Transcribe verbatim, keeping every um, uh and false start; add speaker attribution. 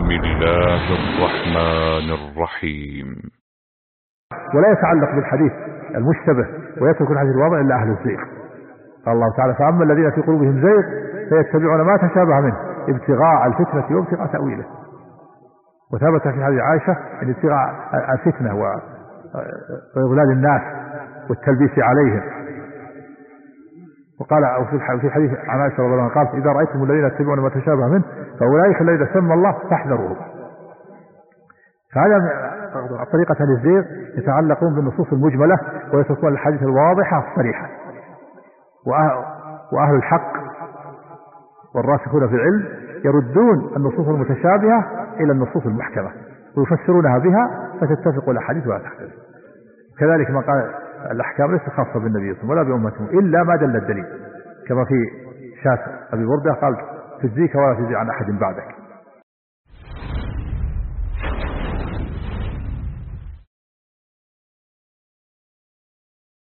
Speaker 1: بسم الله الرحمن الرحيم.
Speaker 2: ولا يتعلق بالحديث المشتبه ويترك الحديث الواضح إلا أهل الزيغ. قال الله تعالى: فأما الذين في قلوبهم زيغ فيتبعون ما تشابه منه ابتغاء الفتنة وابتغاء تأويله. وثبت في حديث عائشة أن ابتغاء الفتنة وإضلال الناس والتلبيس عليهم. وقال في حديث عن عائشة رضي الله عنها قالت: إذا رأيتم الذين يتبعون ما تشابه منه فأولئك الذين سمى الله فاحذروهم. فهذا طريقة أهل الزيغ، يتعلقون بالنصوص المجملة ويتركون الحديث الواضحة الصريحة. وأهل الحق والراسخون في العلم يردون النصوص المتشابهة إلى النصوص المحكمة ويفسرونها بها فتتفق الأحاديث ولا تختلف. كذلك ما قال الأحكام ليست خاصة بالنبي صلى الله عليه وسلم ولا بأمته إلا ما دل الدليل، كما في شاة أبي بردة قال: تجزيك ولا تجزي عن أحد بعدك.